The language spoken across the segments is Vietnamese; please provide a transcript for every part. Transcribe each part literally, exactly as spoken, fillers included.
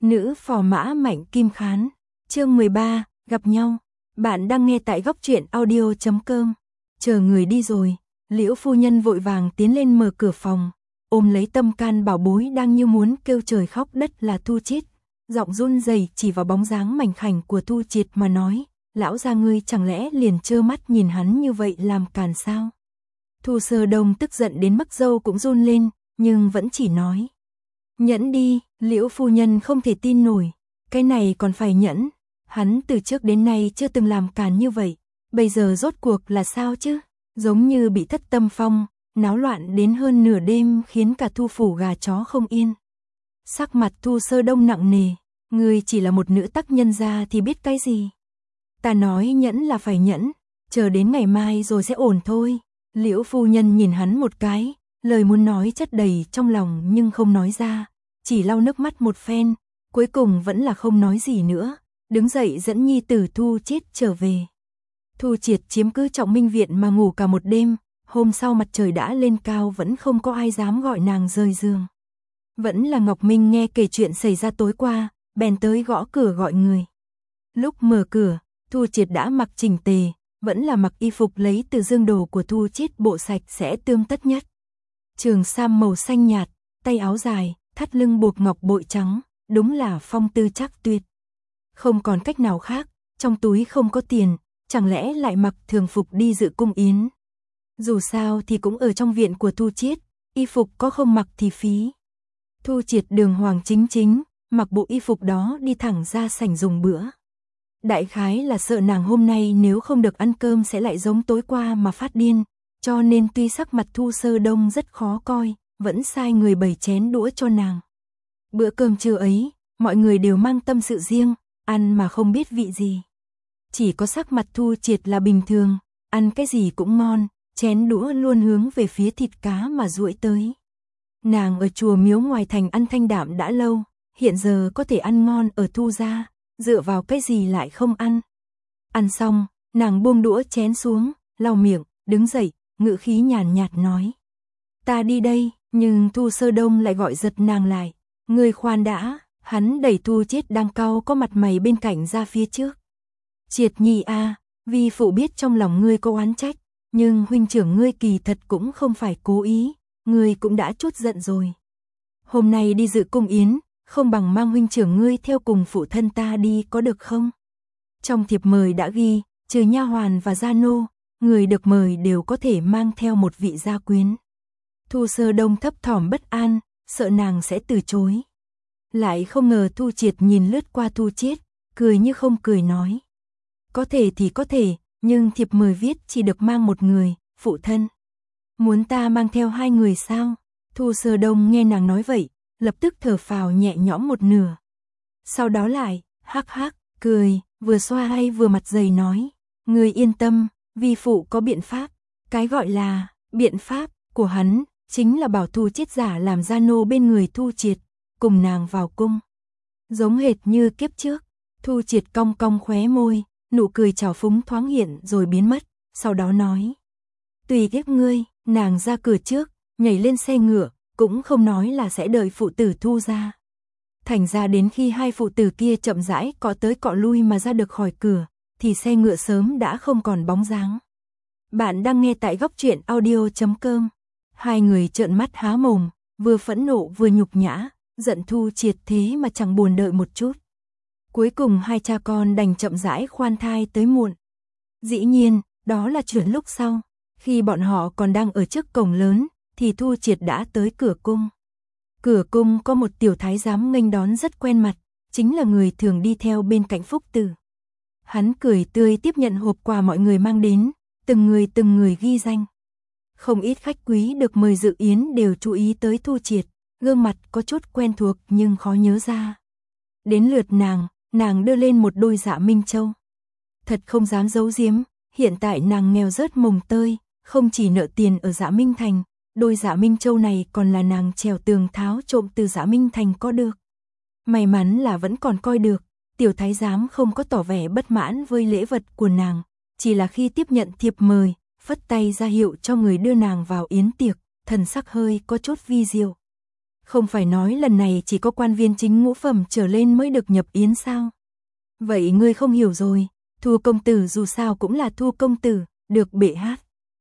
Nữ phò mã Mạnh Kim Khán, chương mười ba, gặp nhau. Bạn đang nghe tại góc truyện audio chấm com. Chờ người đi rồi, Liễu phu nhân vội vàng tiến lên mở cửa phòng, ôm lấy tâm can bảo bối đang như muốn kêu trời khóc đất là Thu Chiết, giọng run rẩy chỉ vào bóng dáng mảnh khảnh của Thu Chiết mà nói, lão gia ngươi chẳng lẽ liền trơ mắt nhìn hắn như vậy làm càn sao? Thu Sơ Đông tức giận đến mức râu cũng run lên, nhưng vẫn chỉ nói. Nhẫn đi, Liễu phu nhân không thể tin nổi, cái này còn phải nhẫn, hắn từ trước đến nay chưa từng làm càn như vậy, bây giờ rốt cuộc là sao chứ? Giống như bị thất tâm phong, náo loạn đến hơn nửa đêm khiến cả Thu phủ gà chó không yên. Sắc mặt Thu Sơ Đông nặng nề, ngươi chỉ là một nữ tác nhân gia thì biết cái gì? Ta nói nhẫn là phải nhẫn, chờ đến ngày mai rồi sẽ ổn thôi. Liễu phu nhân nhìn hắn một cái, lời muốn nói chất đầy trong lòng nhưng không nói ra, chỉ lau nước mắt một phen, cuối cùng vẫn là không nói gì nữa, đứng dậy dẫn nhi tử Thu Chiết trở về. Thu Chiết chiếm cứ Trọng Minh viện mà ngủ cả một đêm, hôm sau mặt trời đã lên cao vẫn không có ai dám gọi nàng rời giường. Vẫn là Ngọc Minh nghe kể chuyện xảy ra tối qua, bèn tới gõ cửa gọi người. Lúc mở cửa, Thu Chiết đã mặc chỉnh tề, vẫn là mặc y phục lấy từ dương đồ của Thu Chiết bộ sạch sẽ tươm tất nhất. Trường sam màu xanh nhạt, tay áo dài, thắt lưng buộc ngọc bội trắng, đúng là phong tư chắc tuyệt. Không còn cách nào khác, trong túi không có tiền, chẳng lẽ lại mặc thường phục đi dự cung yến. Dù sao thì cũng ở trong viện của Thu Chiết, y phục có không mặc thì phí. Thu Chiết đường hoàng chính chính, mặc bộ y phục đó đi thẳng ra sảnh dùng bữa. Đại khái là sợ nàng hôm nay nếu không được ăn cơm sẽ lại giống tối qua mà phát điên, cho nên tuy sắc mặt Thu Sơ Đông rất khó coi, vẫn sai người bày chén đũa cho nàng. Bữa cơm trưa ấy, mọi người đều mang tâm sự riêng, ăn mà không biết vị gì. Chỉ có sắc mặt Thu Chiết là bình thường, ăn cái gì cũng ngon, chén đũa luôn hướng về phía thịt cá mà duỗi tới. Nàng ở chùa miếu ngoài thành ăn thanh đạm đã lâu, hiện giờ có thể ăn ngon ở Thu gia, dựa vào cái gì lại không ăn. Ăn xong, nàng buông đũa chén xuống, lau miệng, đứng dậy, ngữ khí nhàn nhạt nói. Ta đi đây, nhưng Thu Sơ Đông lại gọi giật nàng lại. Ngươi khoan đã, hắn đẩy Thu Chiết đang cau có mặt mày bên cạnh ra phía trước. Chiết nhi a, vi phụ biết trong lòng ngươi có oán trách, nhưng huynh trưởng ngươi kỳ thật cũng không phải cố ý, ngươi cũng đã chút giận rồi. Hôm nay đi dự cung yến, không bằng mang huynh trưởng ngươi theo cùng phụ thân ta đi có được không? Trong thiệp mời đã ghi, trừ nha hoàn và gia nô, người được mời đều có thể mang theo một vị gia quyến. Thu Sơ Đông thấp thỏm bất an, sợ nàng sẽ từ chối. Lại không ngờ Thu Chiết nhìn lướt qua Thu Chiết, cười như không cười nói. Có thể thì có thể, nhưng thiệp mời viết chỉ được mang một người, phụ thân. Muốn ta mang theo hai người sao? Thu Sơ Đông nghe nàng nói vậy, lập tức thở phào nhẹ nhõm một nửa. Sau đó lại, hắc hắc, cười, vừa xoa hay vừa mặt dày nói. Người yên tâm, vi phụ có biện pháp. Cái gọi là, biện pháp, của hắn, chính là bảo Thu Chiết giả làm gia nô bên người Thu Chiết, cùng nàng vào cung. Giống hệt như kiếp trước, Thu Chiết cong cong khóe môi, nụ cười trào phúng thoáng hiện rồi biến mất, sau đó nói. Tùy kiếp ngươi, nàng ra cửa trước, nhảy lên xe ngựa, cũng không nói là sẽ đợi phụ tử Thu ra. Thành ra đến khi hai phụ tử kia chậm rãi cọ tới cọ lui mà ra được khỏi cửa, thì xe ngựa sớm đã không còn bóng dáng. Bạn đang nghe tại góc truyện audio chấm com. Hai người trợn mắt há mồm, vừa phẫn nộ vừa nhục nhã, giận Thu Chiết thế mà chẳng buồn đợi một chút. Cuối cùng hai cha con đành chậm rãi khoan thai tới muộn. Dĩ nhiên, đó là chuyện lúc sau, khi bọn họ còn đang ở trước cổng lớn, thì Thu Chiết đã tới cửa cung. Cửa cung có một tiểu thái giám nghênh đón rất quen mặt, chính là người thường đi theo bên cạnh Phúc Tử. Hắn cười tươi tiếp nhận hộp quà mọi người mang đến, từng người từng người ghi danh. Không ít khách quý được mời dự yến đều chú ý tới Thu Chiết, gương mặt có chút quen thuộc nhưng khó nhớ ra. Đến lượt nàng, nàng đưa lên một đôi Dạ Minh Châu. Thật không dám giấu giếm, hiện tại nàng nghèo rớt mồng tơi, không chỉ nợ tiền ở Dạ Minh Thành, đôi Dạ Minh Châu này còn là nàng trèo tường tháo trộm từ Dạ Minh Thành có được. May mắn là vẫn còn coi được, tiểu thái giám không có tỏ vẻ bất mãn với lễ vật của nàng, chỉ là khi tiếp nhận thiệp mời, phất tay ra hiệu cho người đưa nàng vào yến tiệc, thần sắc hơi có chút vi diệu. Không phải nói lần này chỉ có quan viên chính ngũ phẩm trở lên mới được nhập yến sao? Vậy ngươi không hiểu rồi, Thu công tử dù sao cũng là Thu công tử, được bệ hát.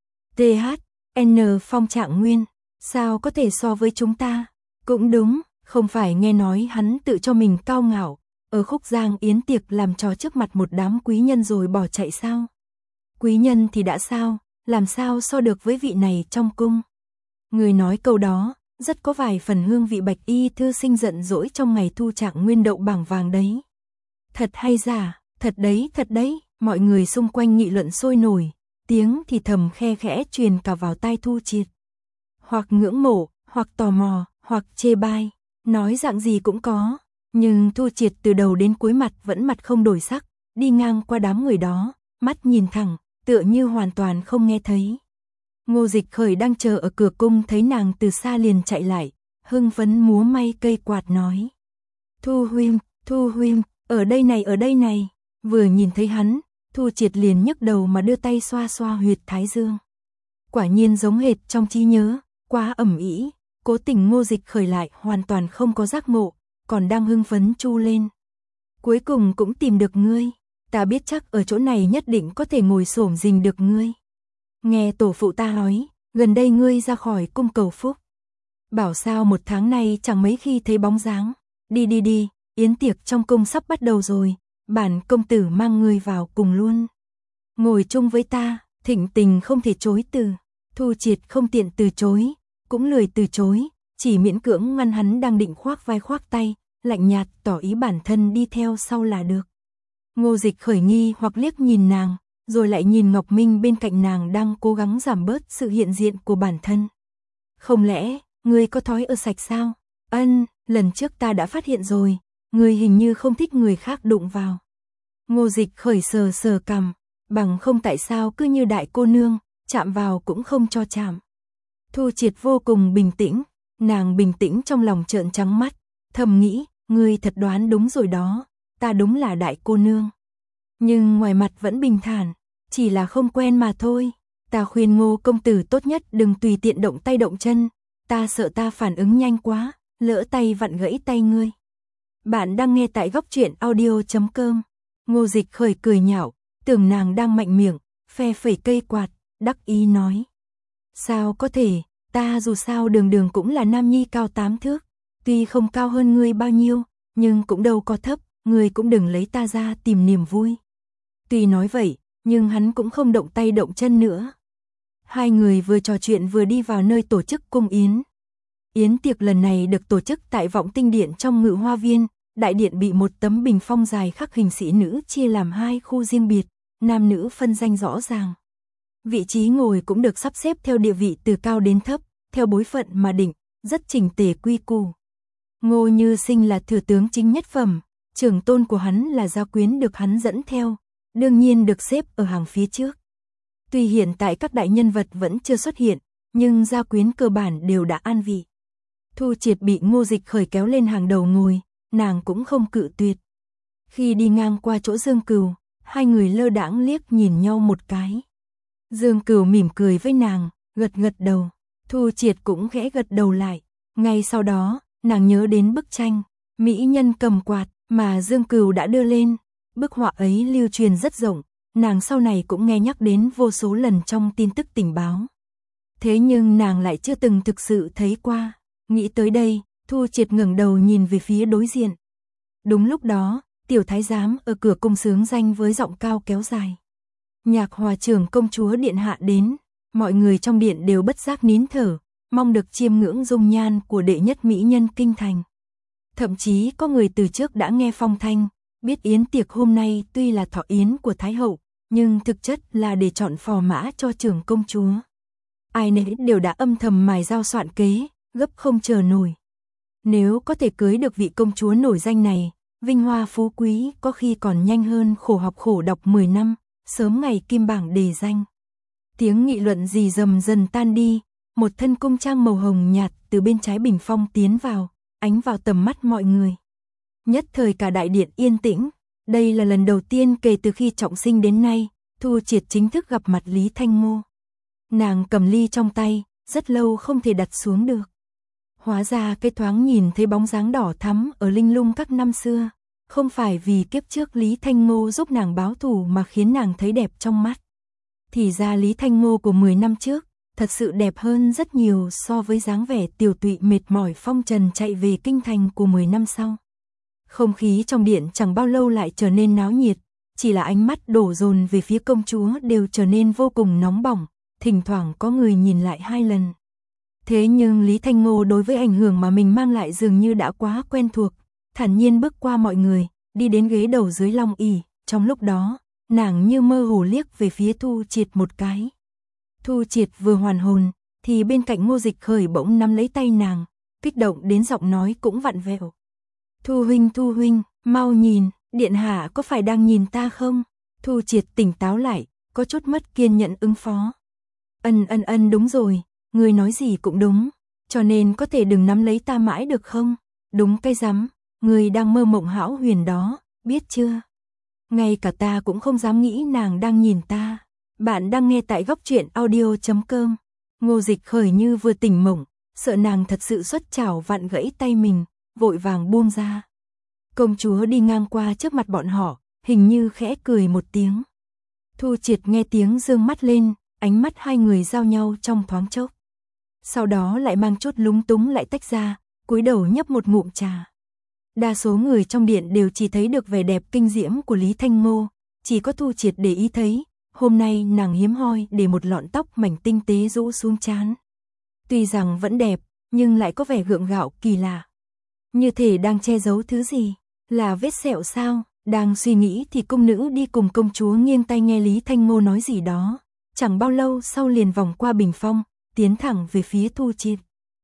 tê hát, en phong Trạng Nguyên, sao có thể so với chúng ta? Cũng đúng, không phải nghe nói hắn tự cho mình cao ngạo, ở khúc giang yến tiệc làm trò trước mặt một đám quý nhân rồi bỏ chạy sao? Quý nhân thì đã sao, làm sao so được với vị này trong cung? Người nói câu đó, rất có vài phần hương vị Bạch Y thư sinh giận dỗi trong ngày Thu Trạng Nguyên đậu bảng vàng đấy. Thật hay giả, thật đấy, thật đấy, mọi người xung quanh nghị luận sôi nổi, tiếng thì thầm khe khẽ truyền cả vào tai Thu Triệt. Hoặc ngưỡng mộ, hoặc tò mò, hoặc chê bai, nói dạng gì cũng có, nhưng Thu Triệt từ đầu đến cuối mặt vẫn mặt không đổi sắc, đi ngang qua đám người đó, mắt nhìn thẳng, tựa như hoàn toàn không nghe thấy. Ngô Dịch Khởi đang chờ ở cửa cung thấy nàng từ xa liền chạy lại, hưng phấn múa may cây quạt nói. Thu huynh, Thu huynh, ở đây này, ở đây này. Vừa nhìn thấy hắn, Thu Triệt liền nhấc đầu mà đưa tay xoa xoa huyệt thái dương. Quả nhiên giống hệt trong trí nhớ, quá ẩm ĩ, cố tình Ngô Dịch Khởi lại hoàn toàn không có giác ngộ, còn đang hưng phấn chu lên. Cuối cùng cũng tìm được ngươi, ta biết chắc ở chỗ này nhất định có thể ngồi xổm rình được ngươi. Nghe tổ phụ ta nói, gần đây ngươi ra khỏi cung cầu phúc. Bảo sao một tháng nay chẳng mấy khi thấy bóng dáng. Đi đi đi, yến tiệc trong cung sắp bắt đầu rồi, bản công tử mang ngươi vào cùng luôn. Ngồi chung với ta, thịnh tình không thể chối từ. Thu Triệt không tiện từ chối, cũng lười từ chối, chỉ miễn cưỡng ngăn hắn đang định khoác vai khoác tay, lạnh nhạt tỏ ý bản thân đi theo sau là được. Ngô Dịch Khởi nghi hoặc liếc nhìn nàng, rồi lại nhìn Ngọc Minh bên cạnh nàng đang cố gắng giảm bớt sự hiện diện của bản thân. Không lẽ, ngươi có thói ở sạch sao? Ân, lần trước ta đã phát hiện rồi, ngươi hình như không thích người khác đụng vào. Ngô Dịch Khởi sờ sờ cằm, bằng không tại sao cứ như đại cô nương, chạm vào cũng không cho chạm. Thu Triệt vô cùng bình tĩnh, nàng bình tĩnh trong lòng trợn trắng mắt, thầm nghĩ, ngươi thật đoán đúng rồi đó, ta đúng là đại cô nương. Nhưng ngoài mặt vẫn bình thản, chỉ là không quen mà thôi. Ta khuyên Ngô công tử tốt nhất đừng tùy tiện động tay động chân, ta sợ ta phản ứng nhanh quá, lỡ tay vặn gãy tay ngươi. Bạn đang nghe tại góc truyện audio chấm com. Ngô Dịch Khởi cười nhạo, tưởng nàng đang mạnh miệng, phe phẩy cây quạt, đắc ý nói. Sao có thể, ta dù sao đường đường cũng là nam nhi cao tám thước, tuy không cao hơn ngươi bao nhiêu, nhưng cũng đâu có thấp, ngươi cũng đừng lấy ta ra tìm niềm vui. Tuy nói vậy, nhưng hắn cũng không động tay động chân nữa. Hai người vừa trò chuyện vừa đi vào nơi tổ chức cung yến. Yến tiệc lần này được tổ chức tại Vọng Tinh Điện trong Ngự Hoa Viên, đại điện bị một tấm bình phong dài khắc hình sĩ nữ chia làm hai khu riêng biệt, nam nữ phân danh rõ ràng. Vị trí ngồi cũng được sắp xếp theo địa vị từ cao đến thấp, theo bối phận mà định, rất chỉnh tề quy củ. Ngô Như Sinh là thừa tướng chính nhất phẩm, trưởng tôn của hắn là gia quyến được hắn dẫn theo, đương nhiên được xếp ở hàng phía trước. Tuy hiện tại các đại nhân vật vẫn chưa xuất hiện, nhưng gia quyến cơ bản đều đã an vị. Thu Triệt bị Ngô Dịch Khởi kéo lên hàng đầu ngồi, nàng cũng không cự tuyệt. Khi đi ngang qua chỗ Dương Cừu, hai người lơ đãng liếc nhìn nhau một cái. Dương Cừu mỉm cười với nàng, gật gật đầu. Thu Triệt cũng khẽ gật đầu lại. Ngay sau đó, nàng nhớ đến bức tranh mỹ nhân cầm quạt mà Dương Cừu đã đưa lên. Bức họa ấy lưu truyền rất rộng, nàng sau này cũng nghe nhắc đến vô số lần trong tin tức tình báo. Thế nhưng nàng lại chưa từng thực sự thấy qua. Nghĩ tới đây, Thu Triệt ngẩng đầu nhìn về phía đối diện. Đúng lúc đó, tiểu thái giám ở cửa cung sướng danh với giọng cao kéo dài. Nhạc Hòa trưởng công chúa điện hạ đến, mọi người trong điện đều bất giác nín thở, mong được chiêm ngưỡng dung nhan của đệ nhất mỹ nhân kinh thành. Thậm chí có người từ trước đã nghe phong thanh, biết yến tiệc hôm nay tuy là thọ yến của Thái hậu, nhưng thực chất là để chọn phò mã cho trưởng công chúa. Ai nấy đều đã âm thầm mài dao soạn kế, gấp không chờ nổi. Nếu có thể cưới được vị công chúa nổi danh này, vinh hoa phú quý có khi còn nhanh hơn khổ học khổ đọc mười năm, sớm ngày kim bảng đề danh. Tiếng nghị luận rì rầm dần tan đi, một thân cung trang màu hồng nhạt từ bên trái bình phong tiến vào, ánh vào tầm mắt mọi người. Nhất thời cả đại điện yên tĩnh, đây là lần đầu tiên kể từ khi trọng sinh đến nay, Thu Triệt chính thức gặp mặt Lý Thanh Ngô. Nàng cầm ly trong tay, rất lâu không thể đặt xuống được. Hóa ra cái thoáng nhìn thấy bóng dáng đỏ thắm ở linh lung các năm xưa, không phải vì kiếp trước Lý Thanh Ngô giúp nàng báo thù mà khiến nàng thấy đẹp trong mắt. Thì ra Lý Thanh Ngô của mười năm trước, thật sự đẹp hơn rất nhiều so với dáng vẻ tiều tụy mệt mỏi phong trần chạy về kinh thành của mười năm sau. Không khí trong điện chẳng bao lâu lại trở nên náo nhiệt, chỉ là ánh mắt đổ dồn về phía công chúa đều trở nên vô cùng nóng bỏng, thỉnh thoảng có người nhìn lại hai lần. Thế nhưng Lý Thanh Ngô đối với ảnh hưởng mà mình mang lại dường như đã quá quen thuộc, thản nhiên bước qua mọi người, đi đến ghế đầu dưới long ỷ. Trong lúc đó, nàng như mơ hồ liếc về phía Thu Triệt một cái. Thu Triệt vừa hoàn hồn, thì bên cạnh Ngô Dịch Khởi bỗng nắm lấy tay nàng, kích động đến giọng nói cũng vặn vẹo. Thu huynh, Thu huynh, mau nhìn, điện hạ có phải đang nhìn ta không? Thu Triệt tỉnh táo lại, có chút mất kiên nhẫn ứng phó. Ân ân ân đúng rồi, người nói gì cũng đúng, cho nên có thể đừng nắm lấy ta mãi được không? Đúng cái rắm, người đang mơ mộng hão huyền đó, biết chưa? Ngay cả ta cũng không dám nghĩ nàng đang nhìn ta. Bạn đang nghe tại góc truyện audio chấm com. Ngô Dịch Khởi như vừa tỉnh mộng, sợ nàng thật sự xuất chảo vặn gãy tay mình, vội vàng buông ra. Công chúa đi ngang qua trước mặt bọn họ, hình như khẽ cười một tiếng. Thu Triệt nghe tiếng dương mắt lên, ánh mắt hai người giao nhau trong thoáng chốc. Sau đó lại mang chút lúng túng lại tách ra, cúi đầu nhấp một ngụm trà. Đa số người trong điện đều chỉ thấy được vẻ đẹp kinh diễm của Lý Thanh Ngô, chỉ có Thu Triệt để ý thấy, hôm nay nàng hiếm hoi để một lọn tóc mảnh tinh tế rũ xuống trán. Tuy rằng vẫn đẹp, nhưng lại có vẻ gượng gạo kỳ lạ. Như thể đang che giấu thứ gì, là vết sẹo sao? Đang suy nghĩ thì cung nữ đi cùng công chúa nghiêng tai nghe Lý Thanh Ngô nói gì đó, chẳng bao lâu sau liền vòng qua bình phong, tiến thẳng về phía Thu Triệt.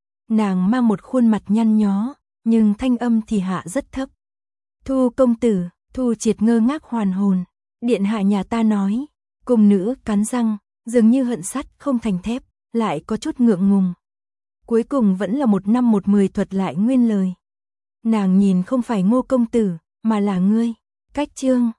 Nàng mang một khuôn mặt nhăn nhó, nhưng thanh âm thì hạ rất thấp. Thu công tử, Thu Triệt ngơ ngác hoàn hồn, điện hạ nhà ta nói. Cung nữ cắn răng, dường như hận sắt không thành thép, lại có chút ngượng ngùng. Cuối cùng vẫn là một năm một mười thuật lại nguyên lời. Nàng nhìn không phải Ngô công tử, mà là ngươi. Cách chương